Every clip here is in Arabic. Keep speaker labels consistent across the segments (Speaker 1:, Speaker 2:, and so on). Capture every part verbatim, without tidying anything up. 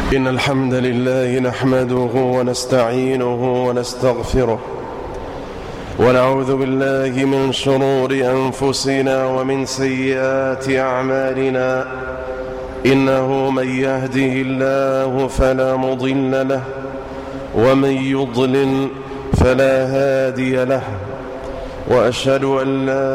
Speaker 1: إن الحمد لله نحمده ونستعينه ونستغفره ونعوذ بالله من شرور أنفسنا ومن سيئات أعمالنا. إنه من يهده الله فلا مضل له ومن يضلل فلا هادي له، وأشهد أن لا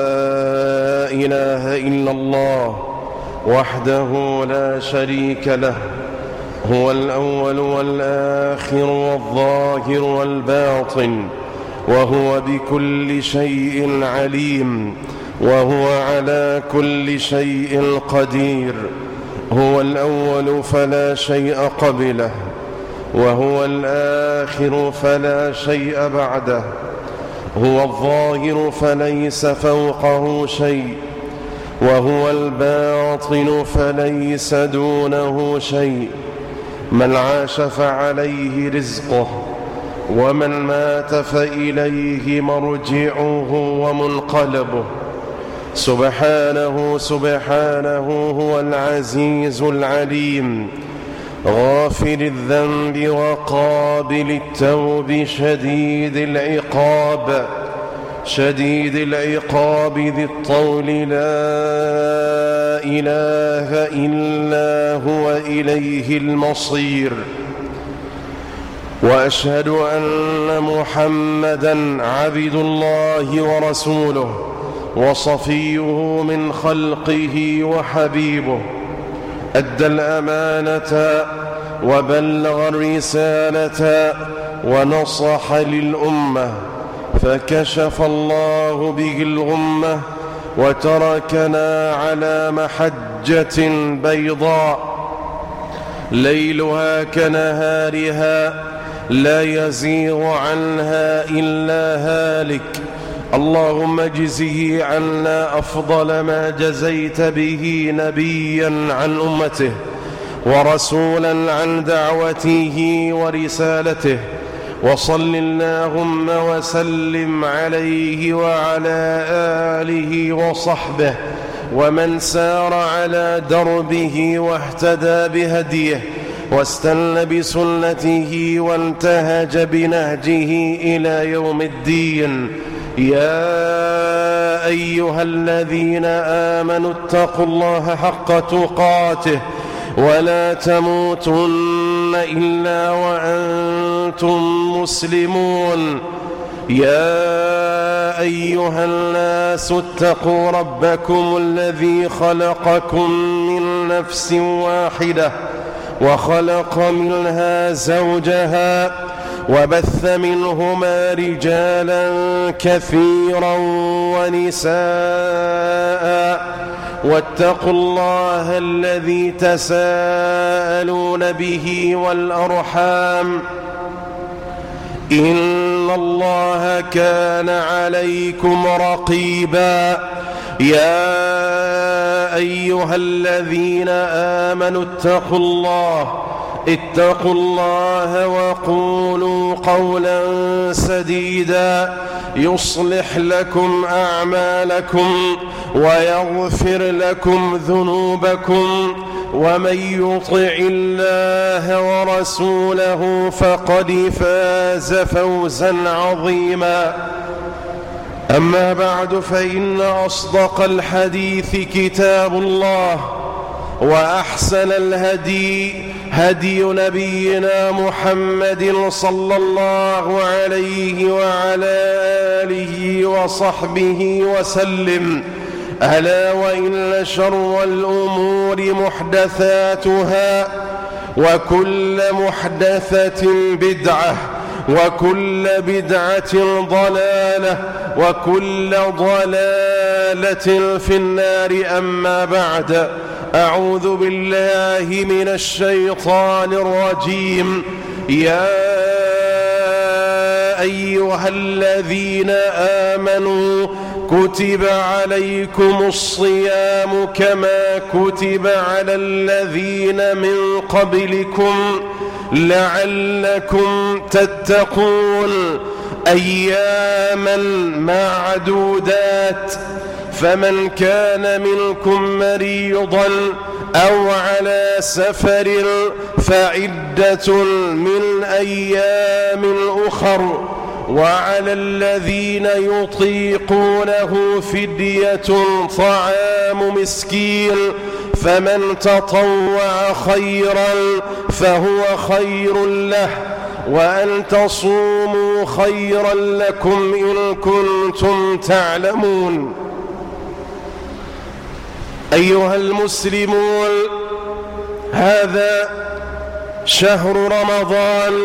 Speaker 1: إله إلا الله وحده لا شريك له، هو الأول والآخر والظاهر والباطن، وهو بكل شيء عليم، وهو على كل شيء قدير. هو الأول فلا شيء قبله، وهو الآخر فلا شيء بعده، هو الظاهر فليس فوقه شيء، وهو الباطن فليس دونه شيء. من عاش فعليه رزقه، ومن مات فإليه مرجعه ومنقلبه. سبحانه سبحانه هو العزيز العليم، غافر الذنب وقابل التوب، شديد العقاب شديد العقاب ذي الطول، لا إله إلا هو إليه المصير. وأشهد أن محمدًا عبد الله ورسوله وصفيه من خلقه وحبيبه، أدى الأمانة وبلغ الرسالة ونصح للأمة، فكشف الله به الغمة وتركنا على محجة بيضاء ليلها كنهارها، لا يزيغ عنها إلا هالك. اللهم اجزه عنا أفضل ما جزيت به نبيا عن أمته، ورسولا عن دعوته ورسالته، وصل اللهم وسلم عليه وعلى آله وصحبه ومن سار على دربه واهتدى بهديه واستنى بسنته وانتهج بنهجه إلى يوم الدين. يا أيها الذين آمنوا اتقوا الله حق تقاته ولا تموتن إلا وأنتم مسلمون. يا أيها الناس اتقوا ربكم الذي خلقكم من نفس واحدة وخلق منها زوجها وبث منهما رجالا كثيرا ونساء، واتقوا الله الذي تساءلون به والأرحام، إن الله كان عليكم رقيبا. يا أيها الذين آمنوا اتقوا الله اتقوا الله وقولوا قولا سديدا يصلح لكم أعمالكم ويغفر لكم ذنوبكم، ومن يطع الله ورسوله فقد فاز فوزا عظيما. أما بعد، فإن أصدق الحديث كتاب الله، وأحسن الهدي هدي نبينا محمد صلى الله عليه وعلى آله وصحبه وسلم. ألا وإن شر الأمور محدثاتها، وكل محدثة بدعة، وكل بدعة ضلالة، وكل ضلالة في النار. أما بعد، أعوذ بالله من الشيطان الرجيم. يا أيها الذين آمنوا كتب عليكم الصيام كما كتب على الذين من قبلكم لعلكم تتقون، أياما معدودات. فمن كان منكم مريضا أو على سفر فعدة من أيام أخر. وعلى الذين يطيقونه فدية طعام مسكين، فمن تطوع خيرا فهو خير له، وأن تصوموا خيرا لكم إن كنتم تعلمون. أيها المسلمون، هذا شهر رمضان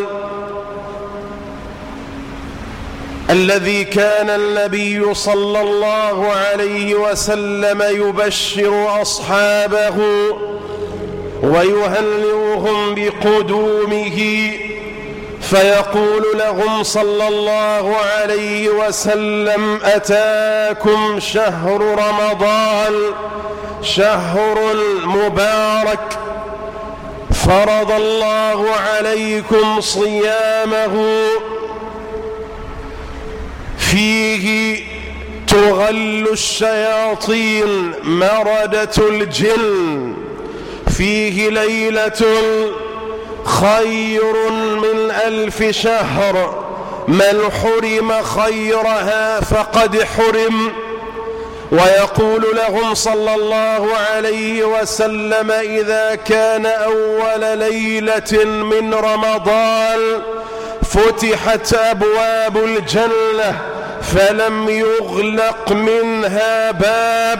Speaker 1: الذي كان النبي صلى الله عليه وسلم يبشر أصحابه ويهنئهم بقدومه، فيقول لهم صلى الله عليه وسلم: أتاكم شهر رمضان، شهر مبارك، فرض الله عليكم صيامه، فيه تغل الشياطين مردة الجن، فيه ليلة خير من ألف شهر، من حرم خيرها فقد حرم. ويقول لهم صلى الله عليه وسلم: إذا كان أول ليلة من رمضان فتحت أبواب الجنة فلم يغلق منها باب،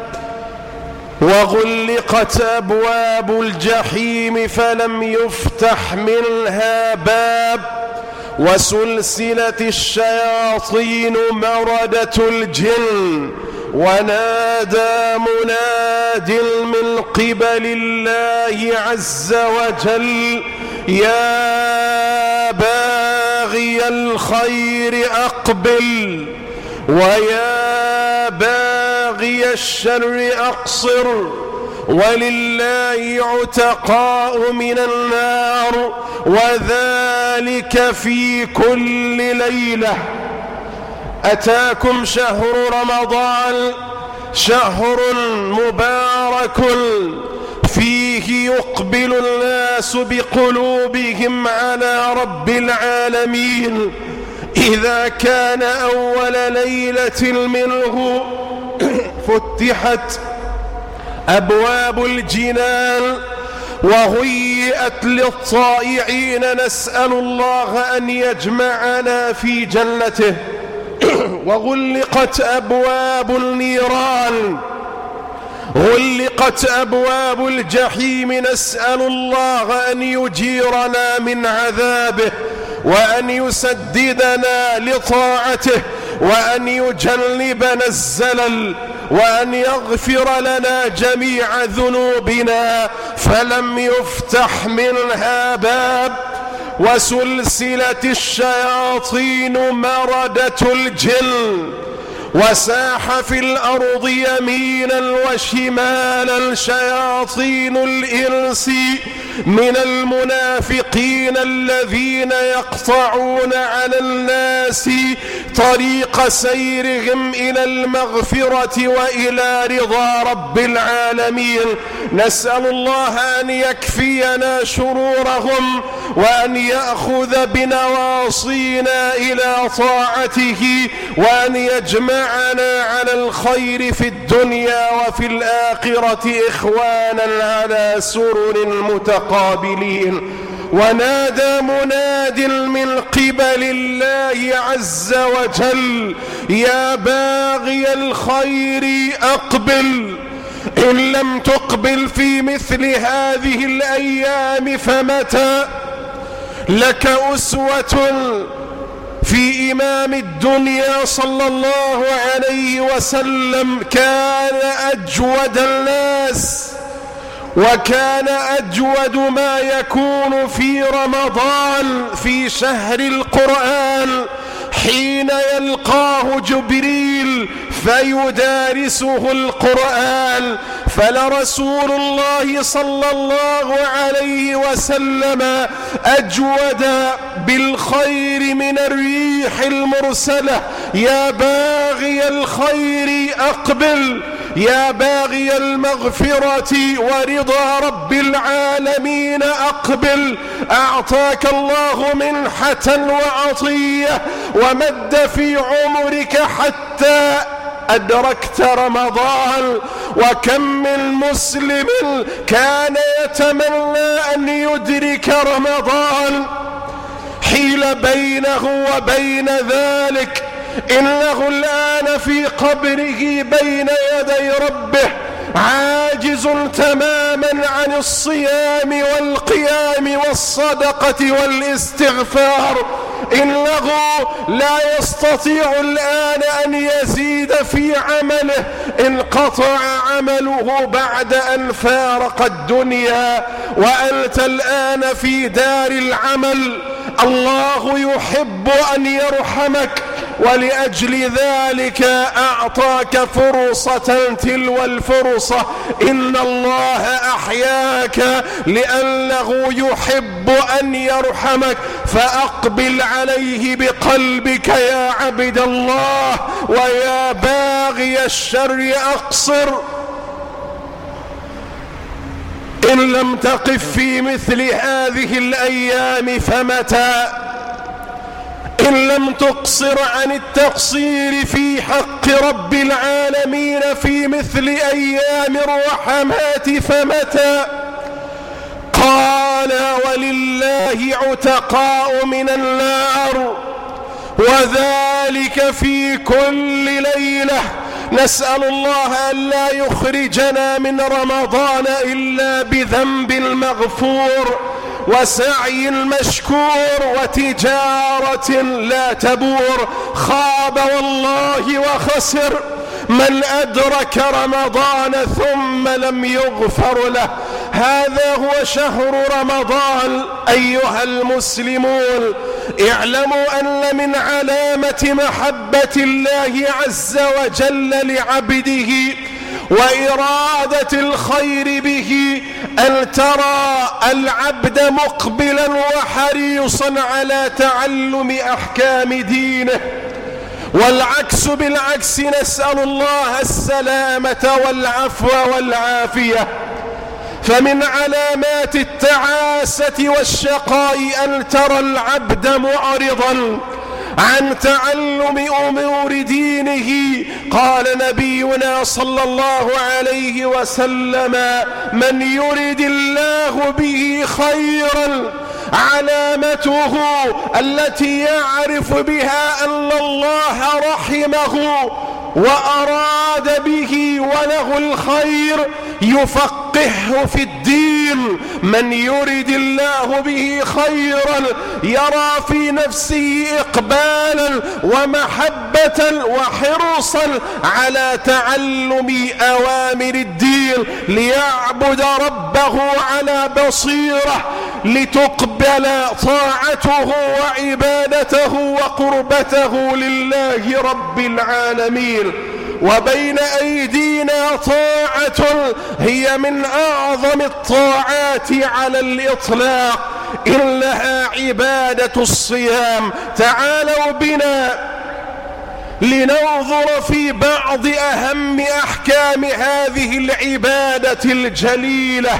Speaker 1: وغلقت أبواب الجحيم فلم يفتح منها باب، وسلسلت الشياطين مردة الجن. ونادى مناد من قبل الله عز وجل: يا باغي الخير أقبل، ويا باغي الشر أقصر، ولله عتقاء من النار، وذلك في كل ليلة. أتاكم شهر رمضان، شهر مبارك فيه يقبل الناس بقلوبهم على رب العالمين. إذا كان أول ليلة منه فتحت أبواب الجنان وهيئت للطائعين، نسأل الله أن يجمعنا في جنته. وغلقت أبواب النيران، غلقت أبواب الجحيم، نسأل الله أن يجيرنا من عذابه، وأن يسددنا لطاعته، وأن يجنبنا الزلل، وأن يغفر لنا جميع ذنوبنا، فلم يفتح منها باب. وسلسلة الشياطين مردة الجن، وساح في الأرض يمينا وشمالا شياطين الإنس من المنافقين الذين يقطعون على الناس طريق سيرهم إلى المغفرة وإلى رضا رب العالمين. نسأل الله أن يكفينا شرورهم، وأن يأخذ بنواصينا إلى طاعته، وأن يجمعنا على الخير في الدنيا وفي الآخرة إخوانا على سرر متقابلين. ونادى مناد من قبل الله عز وجل: يا باغي الخير أقبل، إن لم تقبل في مثل هذه الأيام فمتى؟ لك أسوة في إمام الدنيا صلى الله عليه وسلم، كان أجود الناس، وكان أجود ما يكون في رمضان في شهر القرآن، حين يلقاه جبريل فيدارسه القرآن. فلرسول الله صلى الله عليه وسلم أجود بالخير من الريح المرسلة. يا باغي الخير أقبل، يا باغي المغفرة ورضا رب العالمين أقبل، أعطاك الله منحة وعطية ومد في عمرك حتى أدركت رمضان. وكم من مسلم كان يتمنى أن يدرك رمضان، حيل بينه وبين ذلك، إنه الآن في قبره بين يدي ربه عاجز تماما عن الصيام والقيام والصدقة والاستغفار، إنه لا يستطيع الآن أن يزيد في عمله، انقطع عمله بعد أن فارق الدنيا، وأنت الآن في دار العمل. الله يحب أن يرحمك، ولأجل ذلك أعطاك فرصة تلو الفرصة. إن الله أحياك لأنه يحب أن يرحمك، فأقبل عليه بقلبك يا عبد الله، ويا باغي الشر أقصر. إن لم تقف في مثل هذه الأيام فمتى؟ إن لم تقصر عن التقصير في حق رب العالمين في مثل أيام الرحمات فمتى؟ قال: ولله عتقاء من النار، وذلك في كل ليلة. نسأل الله ألا يخرجنا من رمضان إلا بذنب مغفور وسعي مشكور وتجارة لا تبور. خاب والله وخسر من أدرك رمضان ثم لم يغفر له. هذا هو شهر رمضان. أيها المسلمون، اعلموا أن من علامة محبة الله عز وجل لعبده وإرادة الخير به أن ترى العبد مقبلا وحريصا على تعلم أحكام دينه، والعكس بالعكس. نسأل الله السلامة والعفو والعافية. فمن علامات التعاسة والشقاء أن ترى العبد معرضا عن تعلم أمور دينه. قال نبينا صلى الله عليه وسلم: من يرد الله به خيرا، علامته التي يعرف بها أن الله رحمه وأراد به وله الخير، يفقهه في الدين. من يرد الله به خيرا يرى في نفسه إقبالا ومحبة وحرصا على تعلم أوامر الدين، ليعبد ربه على بصيرة، لتقبل طاعته وعبادته وقربته لله رب العالمين. وبين أيدينا طاعة هي من أعظم الطاعات على الإطلاق، إنها عبادة الصيام. تعالوا بنا لننظر في بعض أهم أحكام هذه العبادة الجليلة.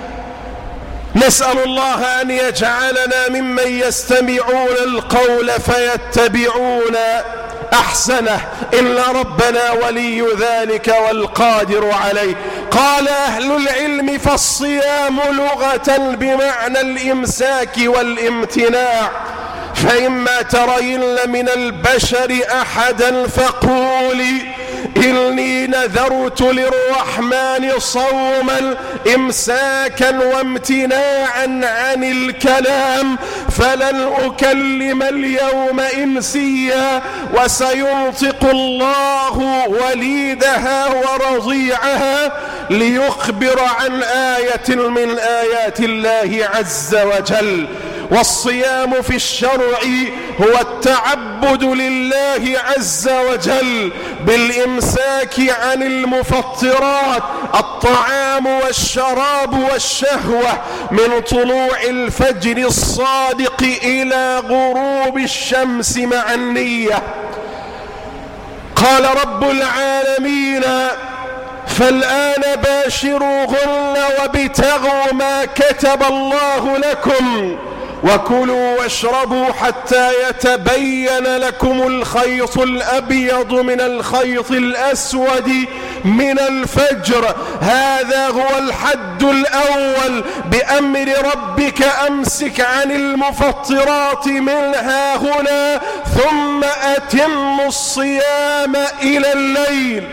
Speaker 1: نسأل الله أن يجعلنا ممن يستمعون القول فيتبعون أحسنه، إن ربنا ولي ذلك والقادر عليه. قال أهل العلم: فالصيام لغة بمعنى الإمساك والامتناع، فإما ترين من البشر أحدا فقولي إني نذرت للرحمن صوما إمساكا وامتناعا عن الكلام فلن أكلم اليوم إنسيا. وسينطق الله وليدها ورضيعها ليخبر عن آية من آيات الله عز وجل. والصيام في الشرع هو التعبد لله عز وجل بالإمساك عن المفطرات، الطعام والشراب والشهوة، من طلوع الفجر الصادق إلى غروب الشمس مع النية. قال رب العالمين: فالآن باشروهن وابتغوا ما كتب الله لكم وكلوا واشربوا حتى يتبين لكم الخيط الأبيض من الخيط الأسود من الفجر. هذا هو الحد الأول بأمر ربك أمسك عن المفطرات منها هنا ثم أتم الصيام إلى الليل.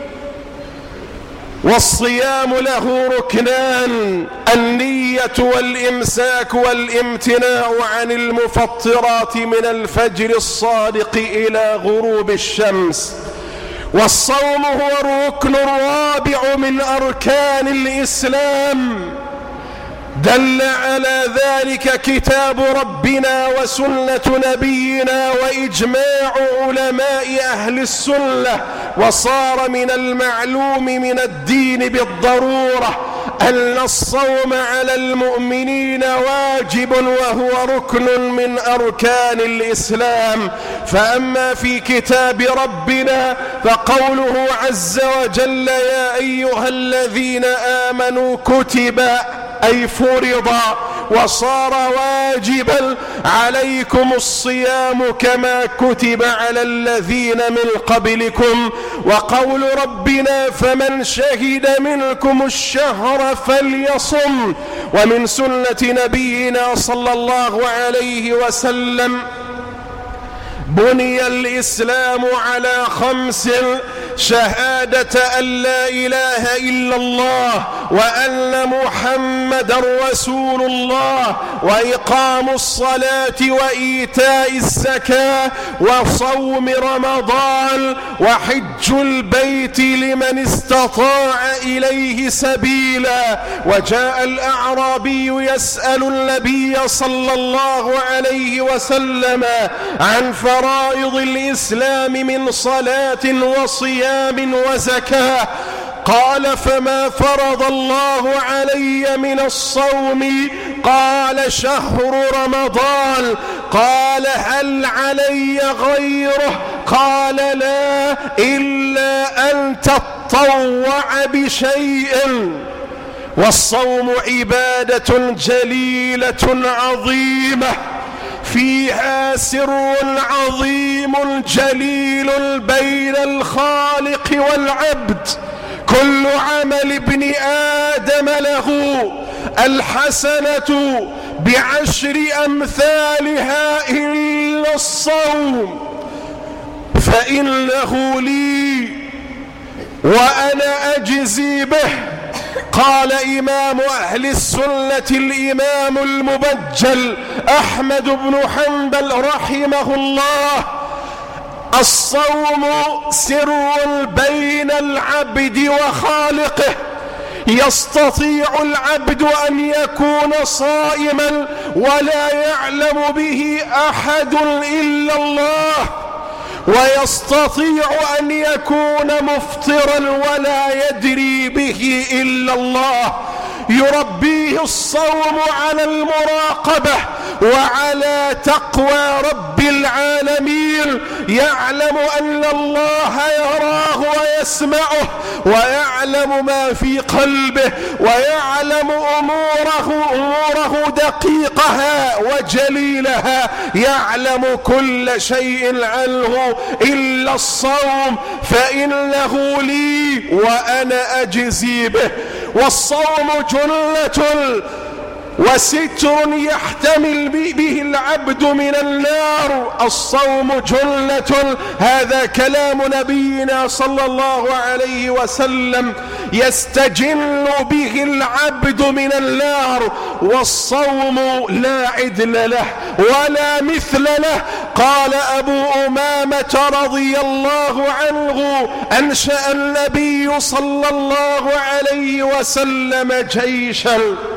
Speaker 1: والصيام له ركنان: النية والإمساك والامتناع عن المفطرات من الفجر الصادق إلى غروب الشمس. والصوم هو الركن الرابع من أركان الإسلام، دل على ذلك كتاب ربنا وسنة نبينا وإجماع علماء أهل السنة. وصار من المعلوم من الدين بالضرورة أن الصوم على المؤمنين واجب وهو ركن من أركان الإسلام. فأما في كتاب ربنا فقوله عز وجل: يا أيها الذين آمنوا كتب، أي فرض وصار واجبا عليكم الصيام كما كتب على الذين من قبلكم. وقول ربنا: فمن شهد منكم الشهر فليصم. ومن سنة نبينا صلى الله عليه وسلم: بني الإسلام على خمس: شهادة أن لا إله إلا الله وأن محمد رسول الله وإقام الصلاة وإيتاء الزكاة وصوم رمضان وحج البيت لمن استطاع إليه سبيلا. وجاء الأعرابي يسأل النبي صلى الله عليه وسلم عن فرائض الإسلام من صلاة وصيام وزكاة، قال: فما فرض الله علي من الصوم؟ قال: شهر رمضان. قال: هل علي غيره؟ قال: لا، إلا أن تطوع بشيء. والصوم عبادة جليلة عظيمة فيها سر عظيم جليل بين الخالق والعبد. كل عمل ابن آدم له الحسنة بعشر أمثالها إلا الصوم فإنه لي وأنا أجزي به. قال إمام أهل السنة الإمام المبجل أحمد بن حنبل رحمه الله: الصوم سر بين العبد وخالقه، يستطيع العبد أن يكون صائما ولا يعلم به أحد إلا الله، ويستطيع أن يكون مفطرا ولا يدري به إلا الله. يربيه الصوم على المراقبة وعلى تقوى رب العالمين، يعلم أن الله يراه ويسمعه ويعلم ما في قلبه ويعلم أموره أموره دقيقها وجليلها، يعلم كل شيء عنه إلا الصوم فإنه لي وأنا أجزي به. والصوم جنة وستر يحتمل به العبد من النار. الصوم جنة، هذا كلام نبينا صلى الله عليه وسلم، يستجن به العبد من النار. والصوم لا عدل له ولا مثل له. قال أبو أمامة رضي الله عنه: أنشأ النبي صلى الله عليه وسلم جيشا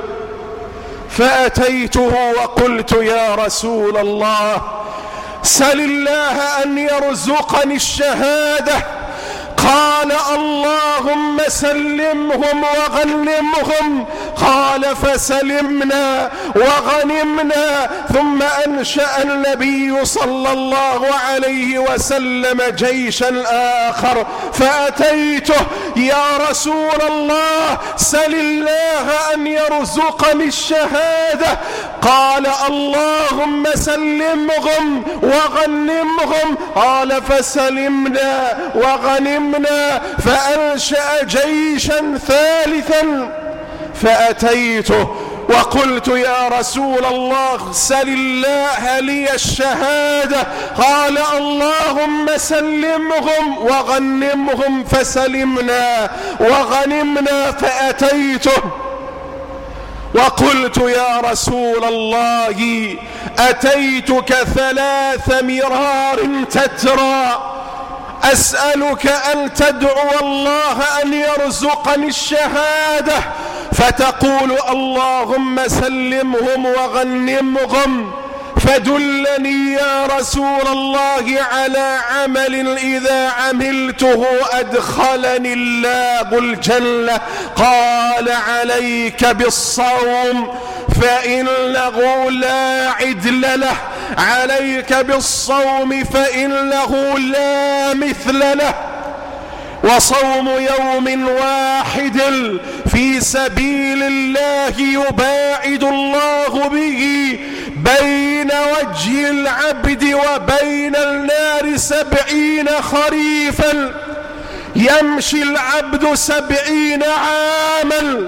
Speaker 1: فأتيته وقلت: يا رسول الله، سل الله أن يرزقني الشهادة. قال: اللهم سلمهم وغنمهم. قال فسلمنا وغنمنا. ثم أنشأ النبي صلى الله عليه وسلم جيشا آخر فأتيته: يا رسول الله سل الله أن يرزقني الشهادة. قال: اللهم سلمهم وغنمهم. قال فسلمنا وغنمنا. فأنشأ جيشا ثالثا فأتيته وقلت: يا رسول الله سل الله لي الشهادة. قال: اللهم سلمهم وغنمهم. فسلمنا وغنمنا. فأتيته وقلت: يا رسول الله أتيتك ثلاث مرار تترى أسألك أن تدعو الله أن يرزقني الشهادة، فتقول: اللهم سلمهم وغنمهم. فدلني يا رسول الله على عمل إذا عملته أدخلني الله الجنة. قال: عليك بالصوم فإنه لا عدل له، عليك بالصوم فإنه لا مثل له. وصوم يوم واحد في سبيل الله يباعد الله به بين وجه العبد وبين النار سبعين خريفا. يمشي العبد سبعين عاما،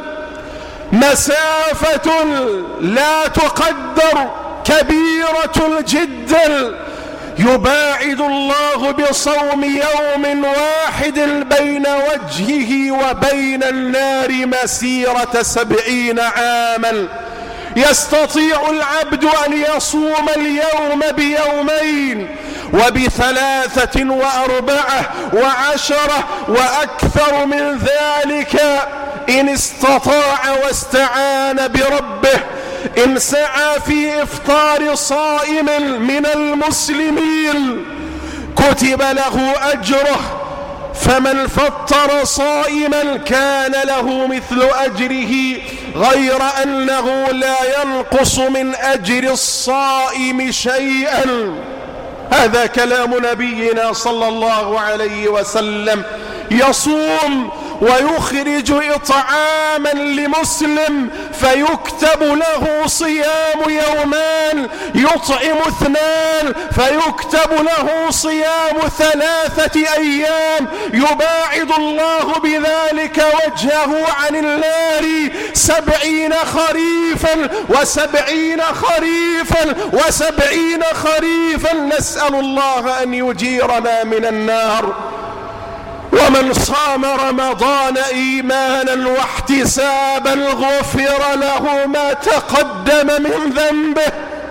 Speaker 1: مسافة لا تقدر، كبيرة جدا. يباعد الله بصوم يوم واحد بين وجهه وبين النار مسيرة سبعين عاما. يستطيع العبد أن يصوم اليوم بيومين وبثلاثة وأربعة وعشرة وأكثر من ذلك إن استطاع واستعان بربه. إن سعى في إفطار صائم من المسلمين كتب له أجره، فمن فطر صائما كان له مثل أجره، غير أنه لا ينقص من أجر الصائم شيئا. هذا كلام نبينا صلى الله عليه وسلم. يصوم ويخرج إطعاما لمسلم فيكتب له صيام يومان، يطعم اثنان فيكتب له صيام ثلاثة أيام. يباعد الله بذلك وجهه عن النار سبعين خريفا وسبعين خريفا وسبعين خريفا. نسأل الله أن يجيرنا من النار. ومن صام رمضان إيمانا واحتسابا غفر له ما تقدم من ذنبه.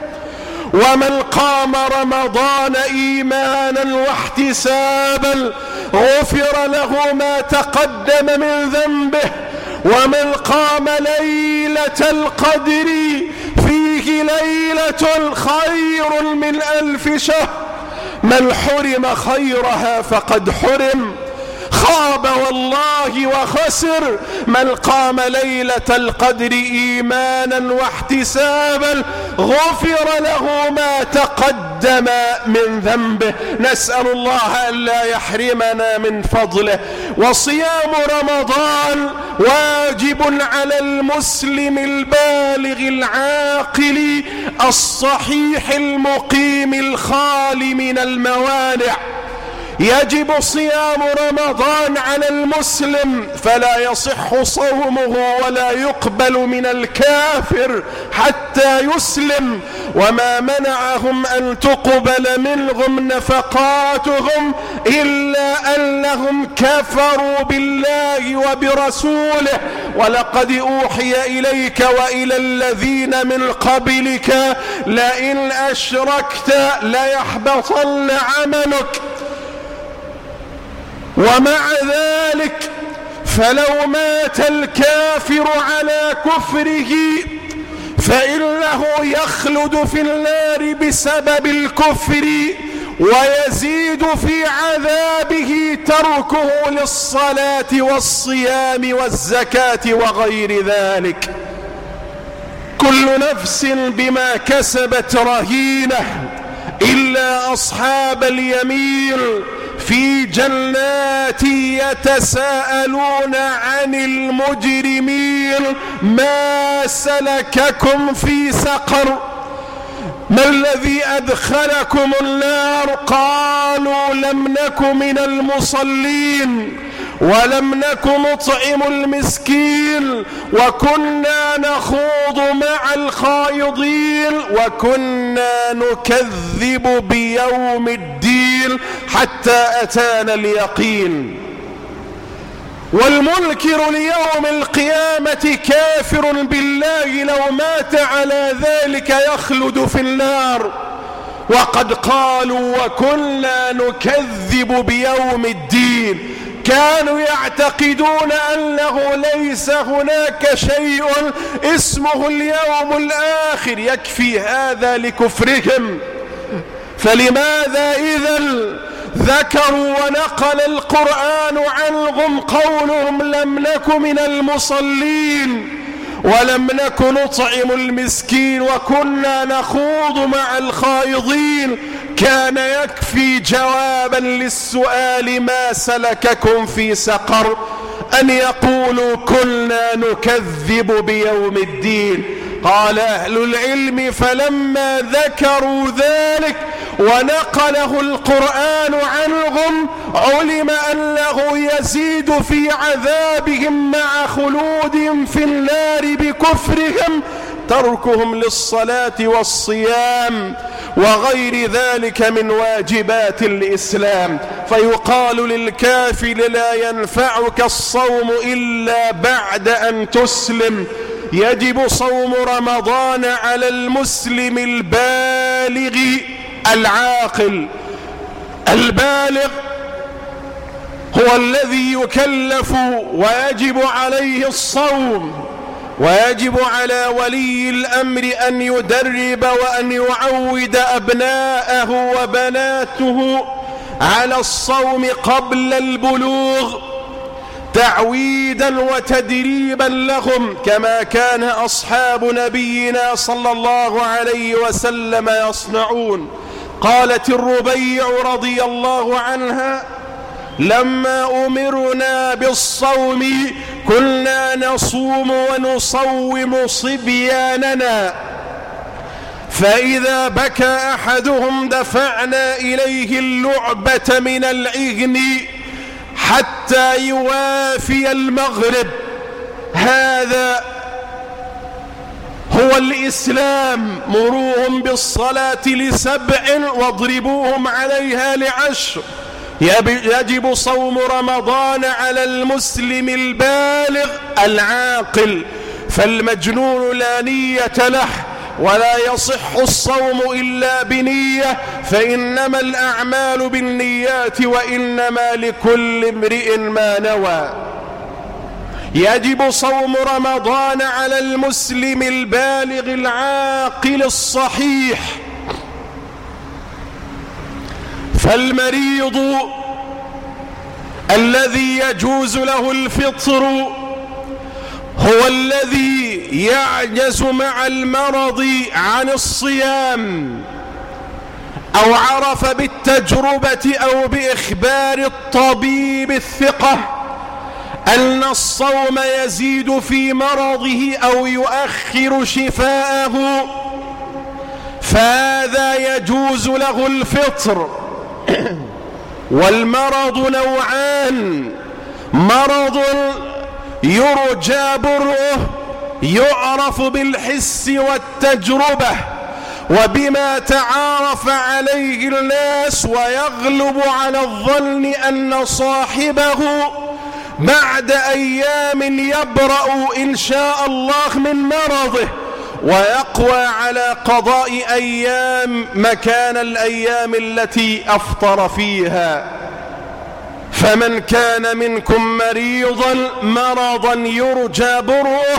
Speaker 1: ومن قام رمضان إيمانا واحتسابا غفر له ما تقدم من ذنبه. ومن قام ليلة القدر فيه ليلة خير من ألف شهر. من حرم خيرها فقد حرم، خاب والله وخسر. من قام ليلة القدر إيمانا واحتسابا غفر له ما تقدم من ذنبه. نسأل الله ألا يحرمنا من فضله. وصيام رمضان واجب على المسلم البالغ العاقل الصحيح المقيم الخالي من الموانع. يجب صيام رمضان على المسلم، فلا يصح صومه ولا يقبل من الكافر حتى يسلم. وما منعهم أن تقبل منهم نفقاتهم إلا أنهم كفروا بالله وبرسوله. ولقد أوحي إليك وإلى الذين من قبلك لئن أشركت ليحبطن عملك. ومع ذلك فلو مات الكافر على كفره فإنه يخلد في النار بسبب الكفر ويزيد في عذابه تركه للصلاة والصيام والزكاة وغير ذلك. كل نفس بما كسبت رهينة إلا أصحاب اليمين في جنات يتساءلون عن المجرمين ما سلككم في سقر ما الذي أدخلكم النار قالوا لم نك من المصلين ولم نك نطعم المسكين وكنا نخوض مع الخائضين وكنا نكذب بيوم الدين حتى أتانا اليقين. والمنكر ليوم القيامة كافر بالله لو مات على ذلك يخلد في النار. وقد قالوا وكنا نكذب بيوم الدين، كانوا يعتقدون أنه ليس هناك شيء اسمه اليوم الآخر، يكفي هذا لكفرهم. فلماذا إذن ذكروا ونقل القرآن عنهم قولهم لم نك من المصلين ولم نك نطعم المسكين وكنا نخوض مع الخائضين؟ كان يكفي جوابا للسؤال ما سلككم في سقر أن يقولوا كنا نكذب بيوم الدين. قال أهل العلم فلما ذكروا ذلك ونقله القرآن عنهم علم أنه يزيد في عذابهم مع خلودهم في النار بكفرهم تركهم للصلاة والصيام وغير ذلك من واجبات الإسلام. فيقال للكافر لا ينفعك الصوم إلا بعد أن تسلم. يجب صوم رمضان على المسلم البالغ العاقل. البالغ هو الذي يكلف ويجب عليه الصوم، ويجب على ولي الأمر أن يدرب وأن يعود أبناءه وبناته على الصوم قبل البلوغ تعويدا وتدريبا لهم، كما كان أصحاب نبينا صلى الله عليه وسلم يصنعون. قالت الربيع رضي الله عنها لما أمرنا بالصوم كنا نصوم ونصوم صبياننا، فإذا بكى أحدهم دفعنا إليه اللعبة من العجن حتى يوافي المغرب. هذا هو الإسلام. مروهم بالصلاة لسبع واضربوهم عليها لعشر. يجب صوم رمضان على المسلم البالغ العاقل، فالمجنون لا نية له ولا يصح الصوم إلا بنية، فإنما الأعمال بالنيات وإنما لكل امرئ ما نوى. يجب صوم رمضان على المسلم البالغ العاقل الصحيح. فالمريض الذي يجوز له الفطر هو الذي يعجز مع المرض عن الصيام، أو عرف بالتجربة أو بإخبار الطبيب الثقة أن الصوم يزيد في مرضه أو يؤخر شفاءه، فهذا يجوز له الفطر. والمرض نوعان: مرض يرجى برؤه يعرف بالحس والتجربة وبما تعارف عليه الناس، ويغلب على الظن أن صاحبه بعد أيام يبرأ إن شاء الله من مرضه، ويقوى على قضاء أيام مكان الأيام التي أفطر فيها. فمن كان منكم مريضا مرضا يرجى برؤه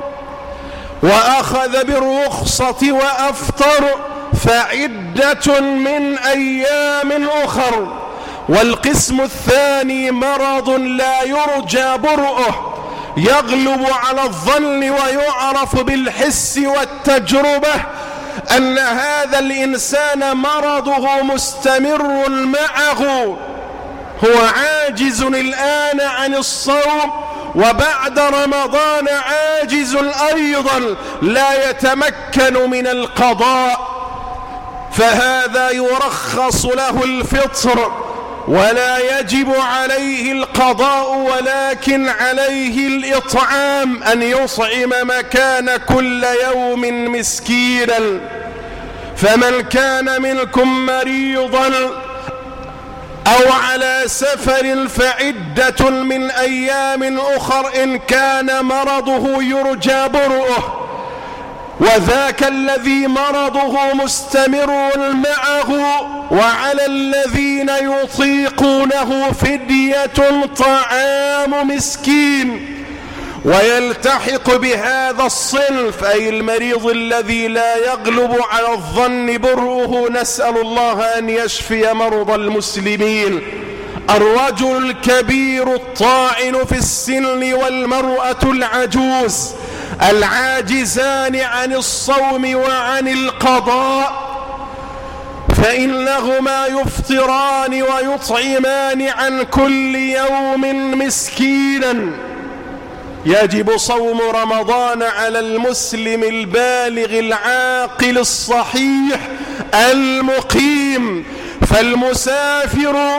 Speaker 1: وأخذ بالرخصة وأفطر فعدة من أيام أخر. والقسم الثاني مرض لا يرجى برؤه يغلب على الظن ويعرف بالحس والتجربة أن هذا الإنسان مرضه مستمر معه، هو عاجز الآن عن الصوم وبعد رمضان عاجز أيضا لا يتمكن من القضاء، فهذا يرخص له الفطر ولا يجب عليه القضاء ولكن عليه الإطعام، أن يطعم مكان كل يوم مسكينا. فمن كان منكم مريضا أو على سفر فعدة من أيام أخر إن كان مرضه يرجى برؤه، وذاك الذي مرضه مستمر معه. وعلى الذين يطيقونه فدية طعام مسكين. ويلتحق بهذا الصنف أي المريض الذي لا يغلب على الظن برؤه، نسأل الله أن يشفي مرضى المسلمين، الرجل الكبير الطاعن في السن والمرأة العجوز العاجزان عن الصوم وعن القضاء، فإنهما يفطران ويطعمان عن كل يوم مسكينا. يجب صوم رمضان على المسلم البالغ العاقل الصحيح المقيم، فالمسافر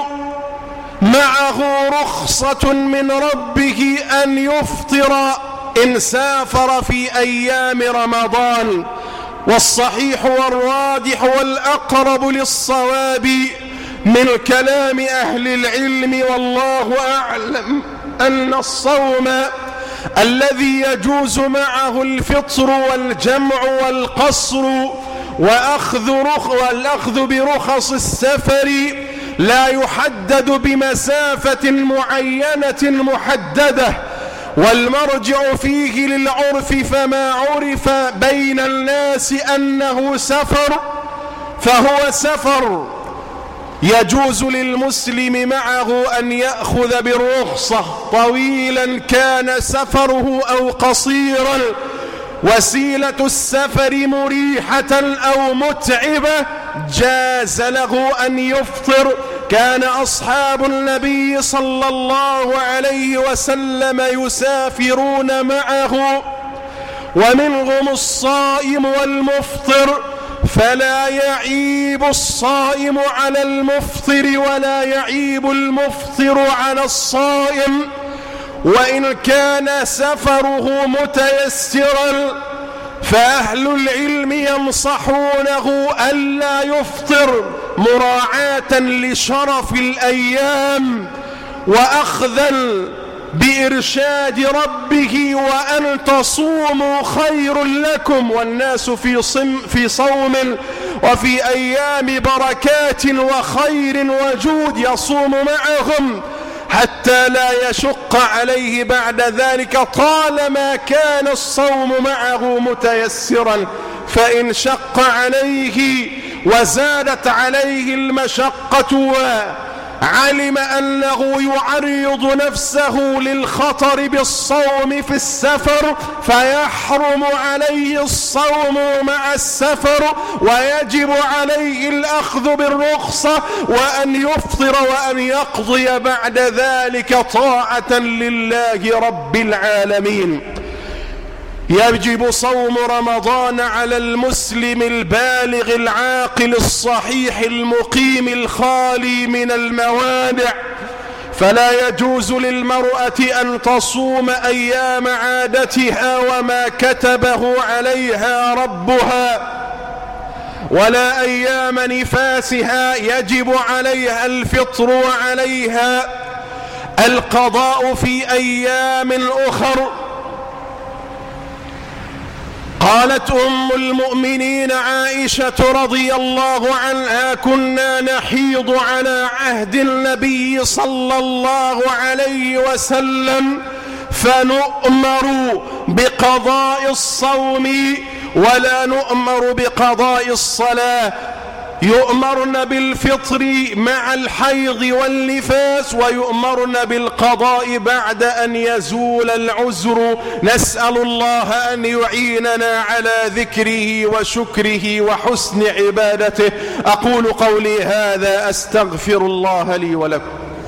Speaker 1: معه رخصة من ربه أن يفطر إن سافر في أيام رمضان. والصحيح والراجح والأقرب للصواب من كلام أهل العلم والله أعلم أن الصوم الذي يجوز معه الفطر والجمع والقصر وأخذ رخ والأخذ برخص السفر لا يحدد بمسافة معينة محددة، والمرجع فيه للعرف، فما عرف بين الناس أنه سفر فهو سفر. يجوز للمسلم معه أن يأخذ بالرخصة طويلا كان سفره أو قصيرا، وسيلة السفر مريحة أو متعبة جاز له أن يفطر. كان أصحاب النبي صلى الله عليه وسلم يسافرون معه، ومنهم الصائم والمفطر، فلا يعيب الصائم على المفطر ولا يعيب المفطر على الصائم. وإن كان سفره متيسرا فأهل العلم ينصحونه ألا يفطر مراعاة لشرف الأيام وأخذا بإرشاد ربه، وأن تصوموا خير لكم، والناس في صم في صوم وفي أيام بركات وخير وجود يصوم معهم حتى لا يشق عليه بعد ذلك طالما كان الصوم معه متيسرا. فإن شق عليه وزادت عليه المشقة وعلم أنه يعرض نفسه للخطر بالصوم في السفر فيحرم عليه الصوم مع السفر، ويجب عليه الأخذ بالرخصة وأن يفطر وأن يقضي بعد ذلك طاعة لله رب العالمين. يجب صوم رمضان على المسلم البالغ العاقل الصحيح المقيم الخالي من الموانع، فلا يجوز للمرأة أن تصوم أيام عادتها وما كتبه عليها ربها، ولا أيام نفاسها، يجب عليها الفطر وعليها القضاء في أيام أخر. قالت أم المؤمنين عائشة رضي الله عنها: كنا نحيض على عهد النبي صلى الله عليه وسلم فنؤمر بقضاء الصوم ولا نؤمر بقضاء الصلاة. يؤمرن بالفطر مع الحيض والنفاس، ويؤمرن بالقضاء بعد أن يزول العذر. نسأل الله أن يعيننا على ذكره وشكره وحسن عبادته. أقول قولي هذا، أستغفر الله لي ولكم.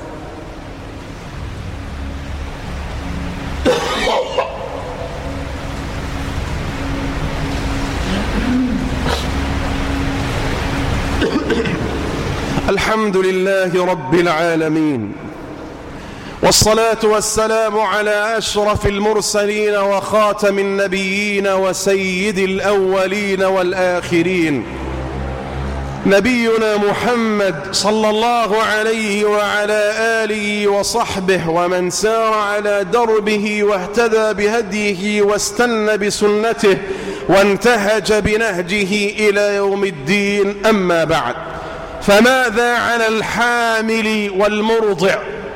Speaker 1: الحمد لله رب العالمين، والصلاة والسلام على أشرف المرسلين وخاتم النبيين وسيد الأولين والآخرين، نبينا محمد صلى الله عليه وعلى آله وصحبه ومن سار على دربه واهتدى بهديه واستنى بسنته وانتهج بنهجه إلى يوم الدين. أما بعد، فماذا على الحامل والمرضع؟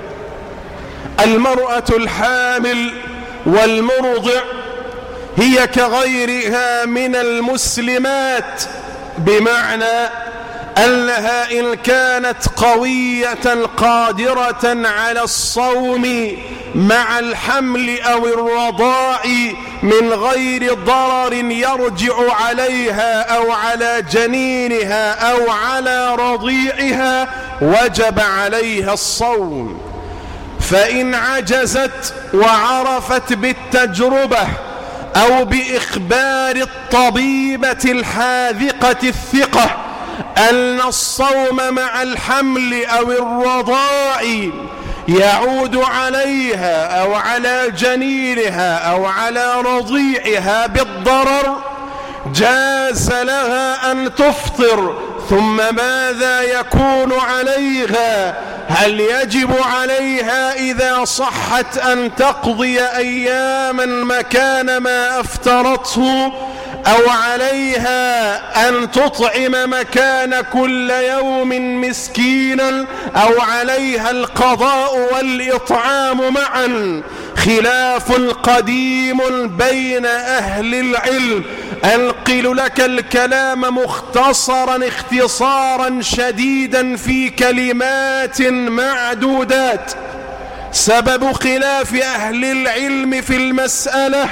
Speaker 1: المرأة الحامل والمرضع هي كغيرها من المسلمات، بمعنى أنها إن كانت قوية قادرة على الصوم مع الحمل أو الرضاع من غير ضرر يرجع عليها أو على جنينها أو على رضيعها، وجب عليها الصوم. فإن عجزت وعرفت بالتجربة أو بإخبار الطبيبة الحاذقة الثقة أن الصوم مع الحمل أو الرضاع يعود عليها أو على جنينها أو على رضيعها بالضرر، جاز لها أن تفطر. ثم ماذا يكون عليها؟ هل يجب عليها إذا صحت أن تقضي أياما مكان ما أفطرته، أو عليها أن تطعم مكان كل يوم مسكينا، أو عليها القضاء والإطعام معا؟ خلاف قديم بين أهل العلم. أنقل لك الكلام مختصرا اختصارا شديدا في كلمات معدودات. سبب خلاف أهل العلم في المسألة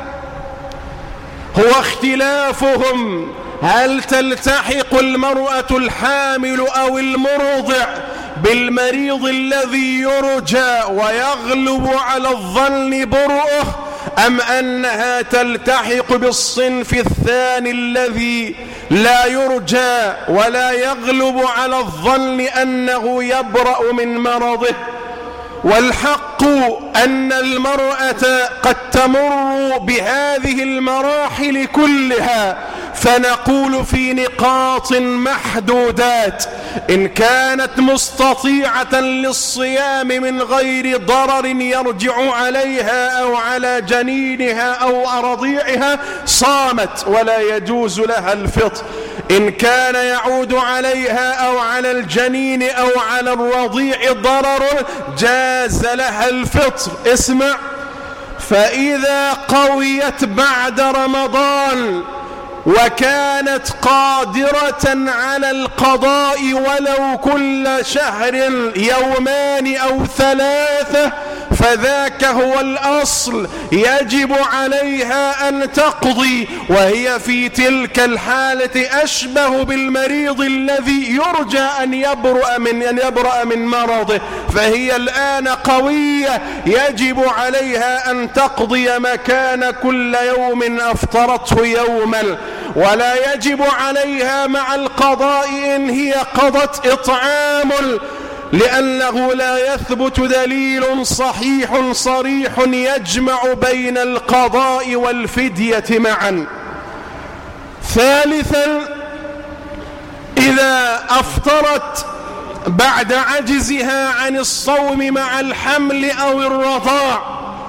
Speaker 1: هو اختلافهم هل تلتحق المرأة الحامل أو المرضع بالمريض الذي يرجى ويغلب على الظن برؤه، أم أنها تلتحق بالصنف الثاني الذي لا يرجى ولا يغلب على الظن أنه يبرأ من مرضه؟ والحق أن المرأة قد تمر بهذه المراحل كلها، فنقول في نقاط محدودات: إن كانت مستطيعة للصيام من غير ضرر يرجع عليها أو على جنينها أو رضيعها صامت ولا يجوز لها الفطر. إن كان يعود عليها أو على الجنين أو على الرضيع ضرر جاز لها الفطر. اسمع: فإذا قويت بعد رمضان وكانت قادرة على القضاء ولو كل شهر يومان أو ثلاثة فذاك هو الأصل، يجب عليها أن تقضي، وهي في تلك الحالة أشبه بالمريض الذي يرجى أن يبرأ من أن يبرأ من مرضه، فهي الآن قوية يجب عليها أن تقضي مكان كل يوم أفطرته يوما، ولا يجب عليها مع القضاء إن هي قضت إطعام، لأنه لا يثبت دليل صحيح صريح يجمع بين القضاء والفدية معا. ثالثا: إذا أفطرت بعد عجزها عن الصوم مع الحمل أو الرضاع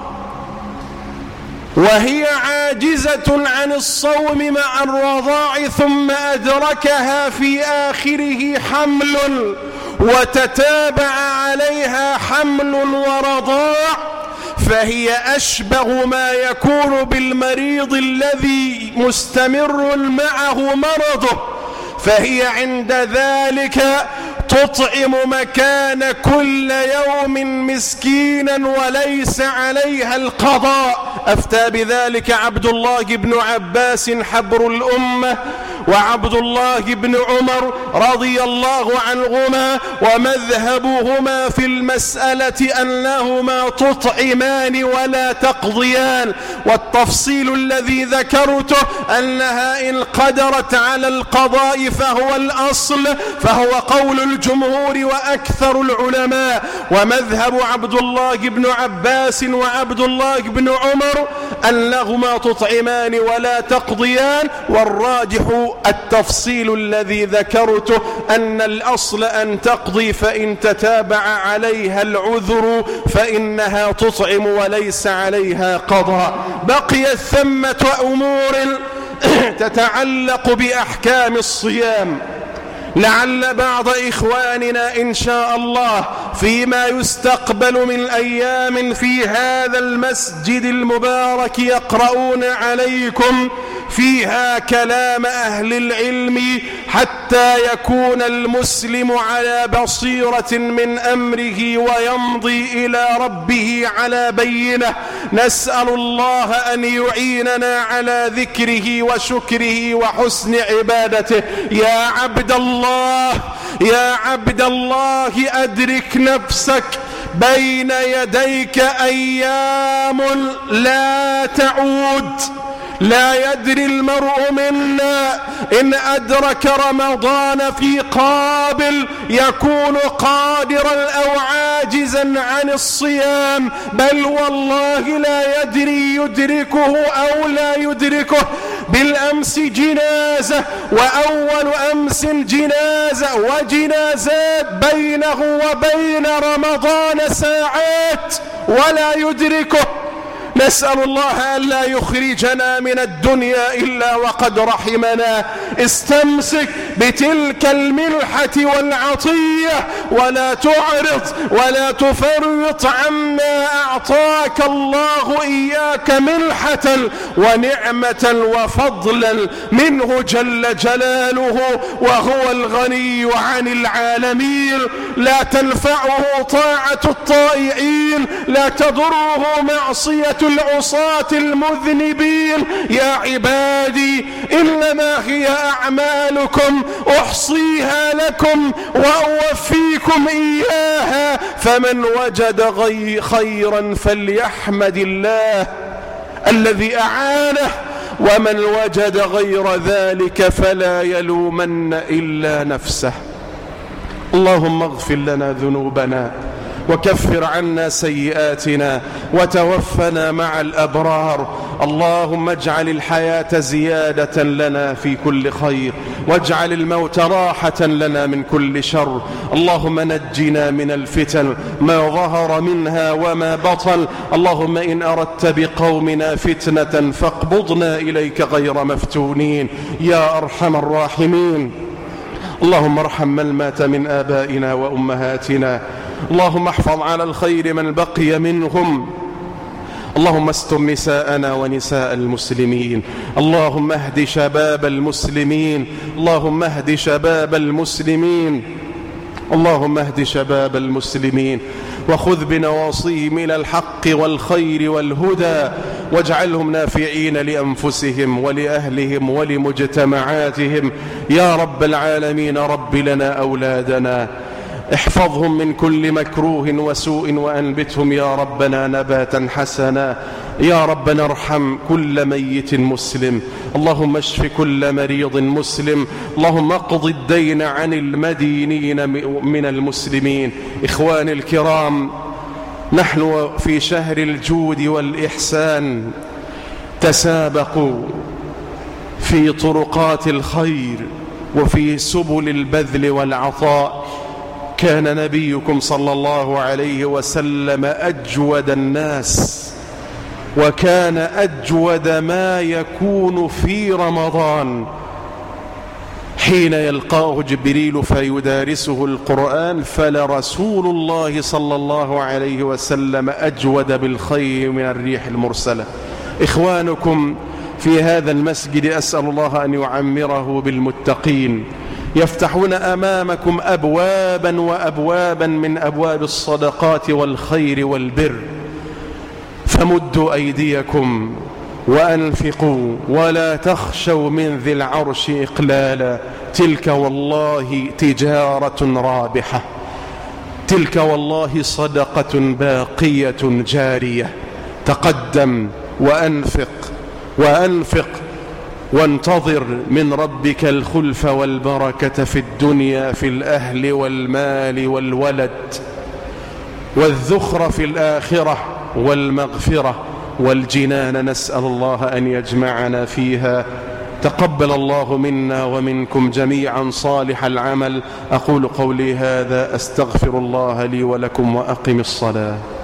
Speaker 1: وهي عاجزة عن الصوم مع الرضاع ثم أدركها في آخره حمل وتتابع عليها حمل ورضاع، فهي أشبه ما يكون بالمريض الذي مستمر معه مرضه، فهي عند ذلك تطعم مكان كل يوم مسكينا وليس عليها القضاء. أفتى بذلك عبد الله بن عباس حبر الأمة وعبد الله بن عمر رضي الله عنهما، ومذهبهما في المسألة أنهما تطعمان ولا تقضيان. والتفصيل الذي ذكرته أنها إن قدرت على القضاء فهو الأصل، فهو قول الجمهور وأكثر العلماء. ومذهب عبد الله بن عباس وعبد الله بن عمر أنهما تطعمان ولا تقضيان، والراجح التفصيل الذي ذكرته أن الأصل أن تقضي، فإن تتابع عليها العذر فإنها تطعم وليس عليها قضاء. بقيت ثمة أمور تتعلق بأحكام الصيام، لعل بعض إخواننا إن شاء الله فيما يستقبل من أيام في هذا المسجد المبارك يقرؤون عليكم فيها كلام أهل العلم حتى يكون المسلم على بصيرة من أمره ويمضي إلى ربه على بينة. نسأل الله أن يعيننا على ذكره وشكره وحسن عبادته. يا عبد الله يا عبد الله أدرك نفسك، بين يديك أيام لا تعود. لا يدري المرء منا إن أدرك رمضان في قابل يكون قادرا أو عاجزا عن الصيام، بل والله لا يدري يدركه أو لا يدركه. بالأمس جنازة، وأول أمس جنازة، وجنازات بينه وبين رمضان ساعات ولا يدركه. نسأل الله أن لا يخرجنا من الدنيا إلا وقد رحمنا. استمسك بتلك الملحة والعطية، ولا تعرض ولا تفرط عما أعطاك الله إياك ملحة ونعمة وفضلا منه جل جلاله، وهو الغني عن العالمين. لا تنفعه طاعة الطائعين، لا تضره معصية العصاة المذنبين. يا عبادي إنما هي أعمالكم أحصيها لكم وأوفيكم إياها، فمن وجد غي خيرا فليحمد الله الذي أعانه، ومن وجد غير ذلك فلا يلومن إلا نفسه. اللهم اغفر لنا ذنوبنا وكفر عنا سيئاتنا وتوفنا مع الأبرار. اللهم اجعل الحياة زيادة لنا في كل خير، واجعل الموت راحة لنا من كل شر. اللهم نجنا من الفتن ما ظهر منها وما بطن. اللهم إن أردت بقومنا فتنة فاقبضنا إليك غير مفتونين يا أرحم الراحمين. اللهم ارحم من مات من آبائنا وأمهاتنا. اللهم احفظ على الخير من بقي منهم. اللهم استر نساءنا ونساء المسلمين. اللهم اهد شباب المسلمين. اللهم اهد شباب المسلمين. اللهم اهد شباب المسلمين وخذ بنواصيهم إلى الحق والخير والهدى، واجعلهم نافعين لأنفسهم ولأهلهم ولمجتمعاتهم يا رب العالمين. رب لنا أولادنا، احفظهم من كل مكروه وسوء، وأنبتهم يا ربنا نباتا حسنا. يا ربنا ارحم كل ميت مسلم. اللهم اشف كل مريض مسلم. اللهم اقض الدين عن المدينين من المسلمين. إخواني الكرام، نحن في شهر الجود والإحسان. تسابقوا في طرقات الخير وفي سبل البذل والعطاء. كان نبيكم صلى الله عليه وسلم أجود الناس، وكان أجود ما يكون في رمضان حين يلقاه جبريل فيدارسه القرآن. فلرسول الله صلى الله عليه وسلم أجود بالخير من الريح المرسلة. إخوانكم في هذا المسجد أسأل الله أن يعمره بالمتقين، يفتحون أمامكم أبوابا وأبوابا من أبواب الصدقات والخير والبر، فمدوا أيديكم وأنفقوا ولا تخشوا من ذي العرش إقلالا. تلك والله تجارة رابحة، تلك والله صدقة باقية جارية. تقدم وأنفق وأنفق وانتظر من ربك الخلف والبركة في الدنيا، في الأهل والمال والولد، والذخر في الآخرة والمغفرة والجنان. نسأل الله أن يجمعنا فيها. تقبل الله منا ومنكم جميعا صالح العمل. أقول قولي هذا، أستغفر الله لي ولكم، وأقم الصلاة.